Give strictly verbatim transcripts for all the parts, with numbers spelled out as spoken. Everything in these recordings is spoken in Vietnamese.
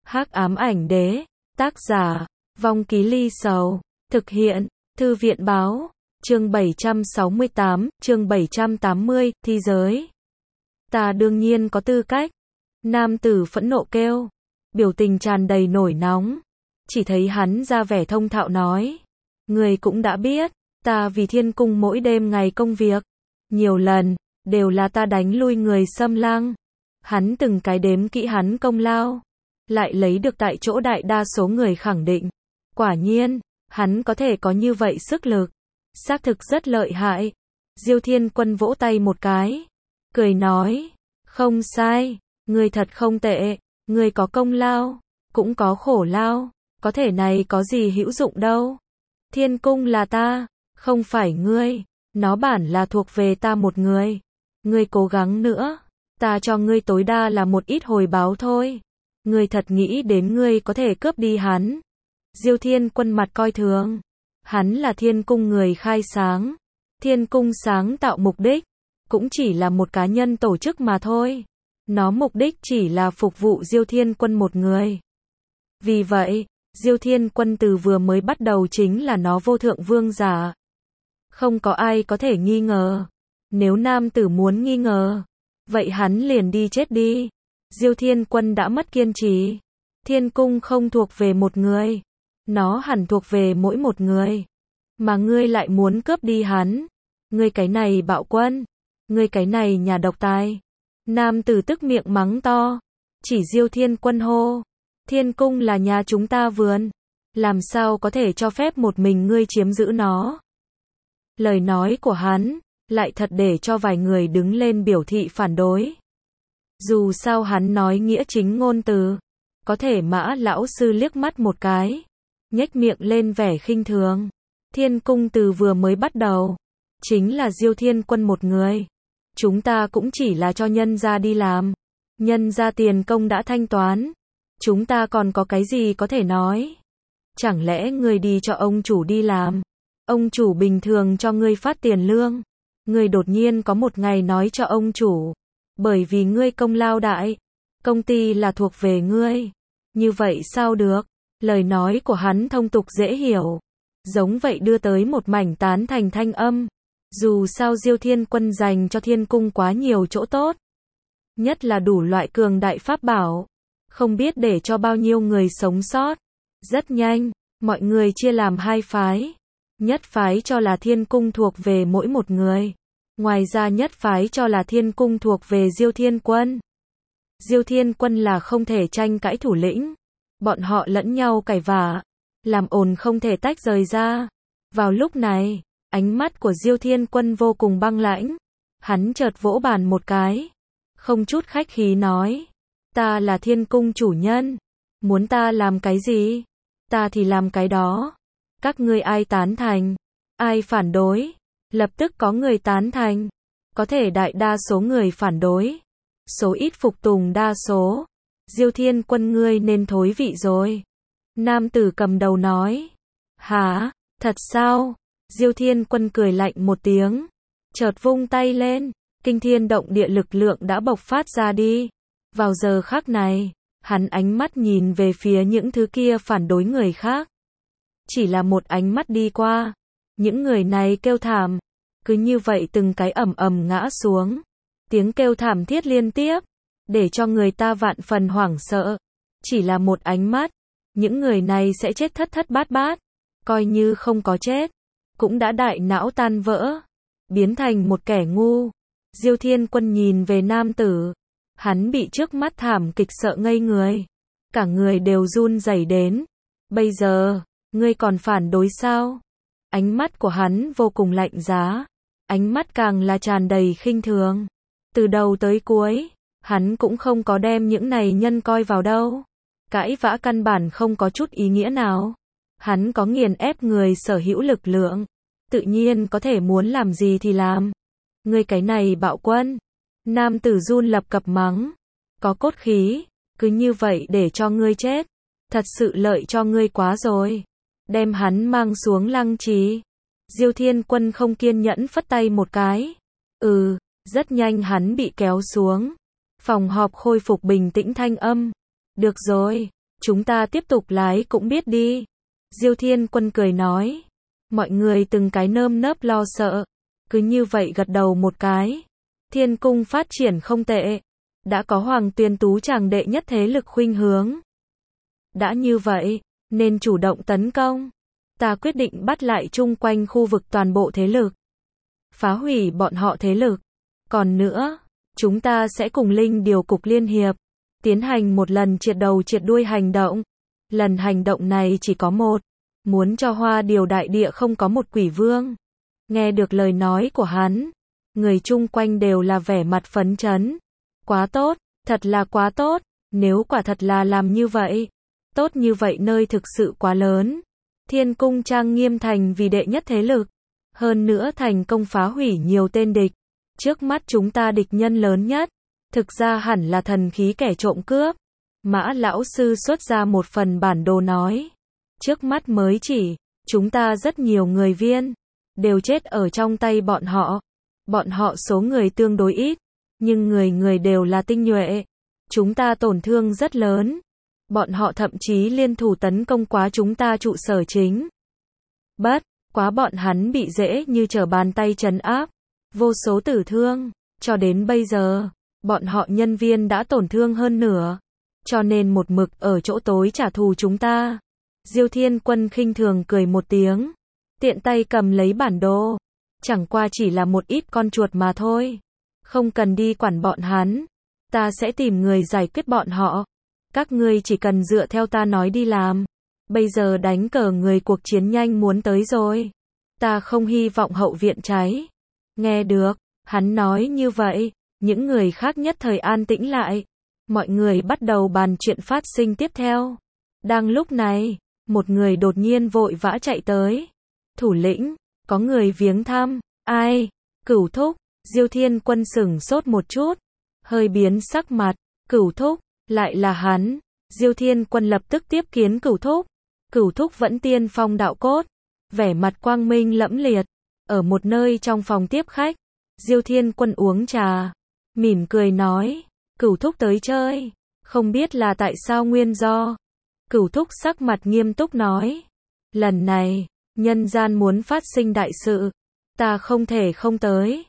Hắc ám ảnh đế, tác giả, Vong Ký Ly Sầu, thực hiện, Thư viện báo, chương bảy trăm sáu mươi tám, chương bảy trăm tám mươi, thi giới. Ta đương nhiên có tư cách. Nam tử phẫn nộ kêu, biểu tình tràn đầy nổi nóng. Chỉ thấy hắn ra vẻ thông thạo nói, người cũng đã biết, ta vì thiên cung mỗi đêm ngày công việc, nhiều lần, đều là ta đánh lui người xâm lăng. Hắn từng cái đếm kỹ hắn công lao, lại lấy được tại chỗ đại đa số người khẳng định. Quả nhiên, hắn có thể có như vậy sức lực, xác thực rất lợi hại. Diêu Thiên Quân vỗ tay một cái, cười nói, không sai, ngươi thật không tệ, ngươi có công lao, cũng có khổ lao, có thể này có gì hữu dụng đâu. Thiên cung là ta, không phải ngươi, nó bản là thuộc về ta một người. Ngươi cố gắng nữa, ta cho ngươi tối đa là một ít hồi báo thôi. Ngươi thật nghĩ đến ngươi có thể cướp đi hắn. Diêu Thiên Quân mặt coi thường. Hắn là thiên cung người khai sáng. Thiên cung sáng tạo mục đích, cũng chỉ là một cá nhân tổ chức mà thôi. Nó mục đích chỉ là phục vụ Diêu Thiên Quân một người. Vì vậy, Diêu Thiên Quân từ vừa mới bắt đầu chính là nó vô thượng vương giả. Không có ai có thể nghi ngờ. Nếu nam tử muốn nghi ngờ, vậy hắn liền đi chết đi. Diêu Thiên Quân đã mất kiên trì. Thiên cung không thuộc về một người, nó hẳn thuộc về mỗi một người. Mà ngươi lại muốn cướp đi hắn. Ngươi cái này bạo quân, ngươi cái này nhà độc tài. Nam tử tức miệng mắng to, chỉ Diêu Thiên Quân hô, thiên cung là nhà chúng ta vườn, làm sao có thể cho phép một mình ngươi chiếm giữ nó. Lời nói của hắn lại thật để cho vài người đứng lên biểu thị phản đối. Dù sao hắn nói nghĩa chính ngôn từ, có thể Mã lão sư liếc mắt một cái, nhếch miệng lên vẻ khinh thường. Thiên cung từ vừa mới bắt đầu, chính là Diêu Thiên Quân một người. Chúng ta cũng chỉ là cho nhân gia đi làm. Nhân gia tiền công đã thanh toán. Chúng ta còn có cái gì có thể nói? Chẳng lẽ ngươi đi cho ông chủ đi làm? Ông chủ bình thường cho ngươi phát tiền lương. Ngươi đột nhiên có một ngày nói cho ông chủ, bởi vì ngươi công lao đại, công ty là thuộc về ngươi. Như vậy sao được? Lời nói của hắn thông tục dễ hiểu, giống vậy đưa tới một mảnh tán thành thanh âm. Dù sao Diêu Thiên Quân dành cho thiên cung quá nhiều chỗ tốt, nhất là đủ loại cường đại pháp bảo, không biết để cho bao nhiêu người sống sót. Rất nhanh, mọi người chia làm hai phái. Nhất phái cho là thiên cung thuộc về mỗi một người. Ngoài ra nhất phái cho là thiên cung thuộc về Diêu Thiên Quân. Diêu Thiên Quân là không thể tranh cãi thủ lĩnh. Bọn họ lẫn nhau cãi vã, làm ồn không thể tách rời ra. Vào lúc này, ánh mắt của Diêu Thiên Quân vô cùng băng lãnh. Hắn chợt vỗ bàn một cái, không chút khách khí nói, ta là thiên cung chủ nhân, muốn ta làm cái gì, ta thì làm cái đó. Các ngươi ai tán thành, ai phản đối? Lập tức có người tán thành, có thể đại đa số người phản đối, số ít phục tùng đa số. Diêu Thiên Quân ngươi nên thối vị rồi. Nam tử cầm đầu nói. Hả, thật sao? Diêu Thiên Quân cười lạnh một tiếng, chợt vung tay lên, kinh thiên động địa lực lượng đã bộc phát ra đi. Vào giờ khắc này, hắn ánh mắt nhìn về phía những thứ kia phản đối người khác. Chỉ là một ánh mắt đi qua, những người này kêu thảm, cứ như vậy từng cái ầm ầm ngã xuống. Tiếng kêu thảm thiết liên tiếp, để cho người ta vạn phần hoảng sợ. Chỉ là một ánh mắt, những người này sẽ chết thất thất bát bát. Coi như không có chết, cũng đã đại não tan vỡ, biến thành một kẻ ngu. Diêu Thiên Quân nhìn về nam tử, hắn bị trước mắt thảm kịch sợ ngây người, cả người đều run rẩy đến. Bây giờ, ngươi còn phản đối sao? Ánh mắt của hắn vô cùng lạnh giá, ánh mắt càng là tràn đầy khinh thường. Từ đầu tới cuối, hắn cũng không có đem những này nhân coi vào đâu. Cãi vã căn bản không có chút ý nghĩa nào. Hắn có nghiền ép người sở hữu lực lượng, tự nhiên có thể muốn làm gì thì làm. Ngươi cái này bạo quân. Nam tử run lập cập mắng, có cốt khí, cứ như vậy để cho ngươi chết, thật sự lợi cho ngươi quá rồi. Đem hắn mang xuống lăng trì. Diêu Thiên Quân không kiên nhẫn phất tay một cái. Ừ, rất nhanh hắn bị kéo xuống. Phòng họp khôi phục bình tĩnh thanh âm. Được rồi, chúng ta tiếp tục lái cũng biết đi. Diêu Thiên Quân cười nói. Mọi người từng cái nơm nớp lo sợ, cứ như vậy gật đầu một cái. Thiên cung phát triển không tệ, đã có Hoàng Tuyền Tú chàng đệ nhất thế lực khuynh hướng. Đã như vậy, nên chủ động tấn công. Ta quyết định bắt lại chung quanh khu vực toàn bộ thế lực, phá hủy bọn họ thế lực. Còn nữa, chúng ta sẽ cùng Linh Điều Cục liên hiệp, tiến hành một lần triệt đầu triệt đuôi hành động. Lần hành động này chỉ có một, muốn cho Hoa Điều đại địa không có một quỷ vương. Nghe được lời nói của hắn, người chung quanh đều là vẻ mặt phấn chấn. Quá tốt, thật là quá tốt, nếu quả thật là làm như vậy, tốt như vậy nơi thực sự quá lớn. Thiên cung trang nghiêm thành vì đệ nhất thế lực, hơn nữa thành công phá hủy nhiều tên địch. Trước mắt chúng ta địch nhân lớn nhất, thực ra hẳn là thần khí kẻ trộm cướp. Mã lão sư xuất ra một phần bản đồ nói. Trước mắt mới chỉ, chúng ta rất nhiều người viên, đều chết ở trong tay bọn họ. Bọn họ số người tương đối ít, nhưng người người đều là tinh nhuệ. Chúng ta tổn thương rất lớn. Bọn họ thậm chí liên thủ tấn công quá chúng ta trụ sở chính. Bất quá bọn hắn bị dễ như trở bàn tay trấn áp, vô số tử thương. Cho đến bây giờ, bọn họ nhân viên đã tổn thương hơn nửa, cho nên một mực ở chỗ tối trả thù chúng ta. Diêu Thiên Quân khinh thường cười một tiếng, tiện tay cầm lấy bản đồ. Chẳng qua chỉ là một ít con chuột mà thôi, không cần đi quản bọn hắn. Ta sẽ tìm người giải quyết bọn họ. Các ngươi chỉ cần dựa theo ta nói đi làm. Bây giờ đánh cờ người cuộc chiến nhanh muốn tới rồi. Ta không hy vọng hậu viện cháy. Nghe được, hắn nói như vậy, những người khác nhất thời an tĩnh lại. Mọi người bắt đầu bàn chuyện phát sinh tiếp theo. Đang lúc này, một người đột nhiên vội vã chạy tới. Thủ lĩnh, có người viếng thăm. Ai? Cửu Thúc. Diêu Thiên Quân sửng sốt một chút, hơi biến sắc mặt. Cửu Thúc, lại là hắn. Diêu Thiên Quân lập tức tiếp kiến Cửu Thúc. Cửu Thúc vẫn tiên phong đạo cốt, vẻ mặt quang minh lẫm liệt. Ở một nơi trong phòng tiếp khách, Diêu Thiên Quân uống trà, mỉm cười nói, Cửu Thúc tới chơi, không biết là tại sao nguyên do. Cửu Thúc sắc mặt nghiêm túc nói, lần này, nhân gian muốn phát sinh đại sự, ta không thể không tới.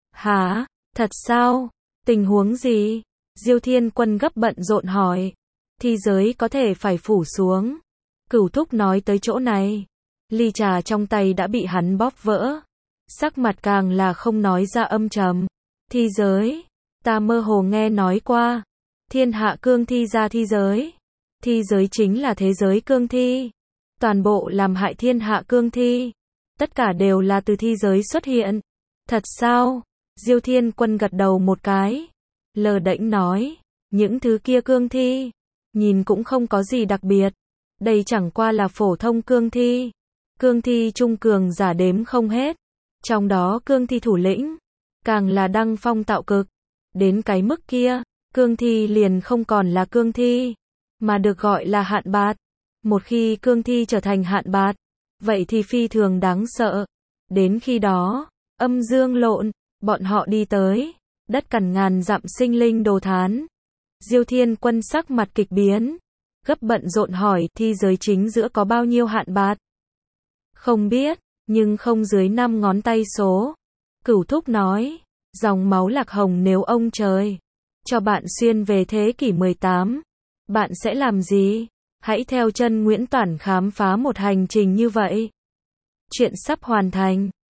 Hả? Thật sao? Tình huống gì? Diêu Thiên Quân gấp bận rộn hỏi. Thi giới có thể phải phủ xuống. Cửu Thúc nói tới chỗ này, ly trà trong tay đã bị hắn bóp vỡ. Sắc mặt càng là không nói ra âm trầm. Thi giới, ta mơ hồ nghe nói qua. Thiên hạ cương thi ra thi giới. Thi giới chính là thế giới cương thi. Toàn bộ làm hại thiên hạ cương thi. Tất cả đều là từ thi giới xuất hiện. Thật sao? Diêu Thiên Quân gật đầu một cái. Lờ đễnh nói, những thứ kia cương thi, nhìn cũng không có gì đặc biệt. Đây chẳng qua là phổ thông cương thi. Cương thi trung cường giả đếm không hết. Trong đó cương thi thủ lĩnh, càng là đăng phong tạo cực. Đến cái mức kia, cương thi liền không còn là cương thi, mà được gọi là hạn bạt. Một khi cương thi trở thành hạn bạt, vậy thì phi thường đáng sợ. Đến khi đó, âm dương lộn, bọn họ đi tới, đất cằn ngàn dặm sinh linh đồ thán. Diêu Thiên Quân sắc mặt kịch biến, gấp bận rộn hỏi thi giới chính giữa có bao nhiêu hạn bạt. Không biết, nhưng không dưới năm ngón tay số. Cửu Thúc nói, dòng máu lạc hồng nếu ông trời cho bạn xuyên về thế kỷ mười tám, bạn sẽ làm gì? Hãy theo chân Nguyễn Toản khám phá một hành trình như vậy. Chuyện sắp hoàn thành.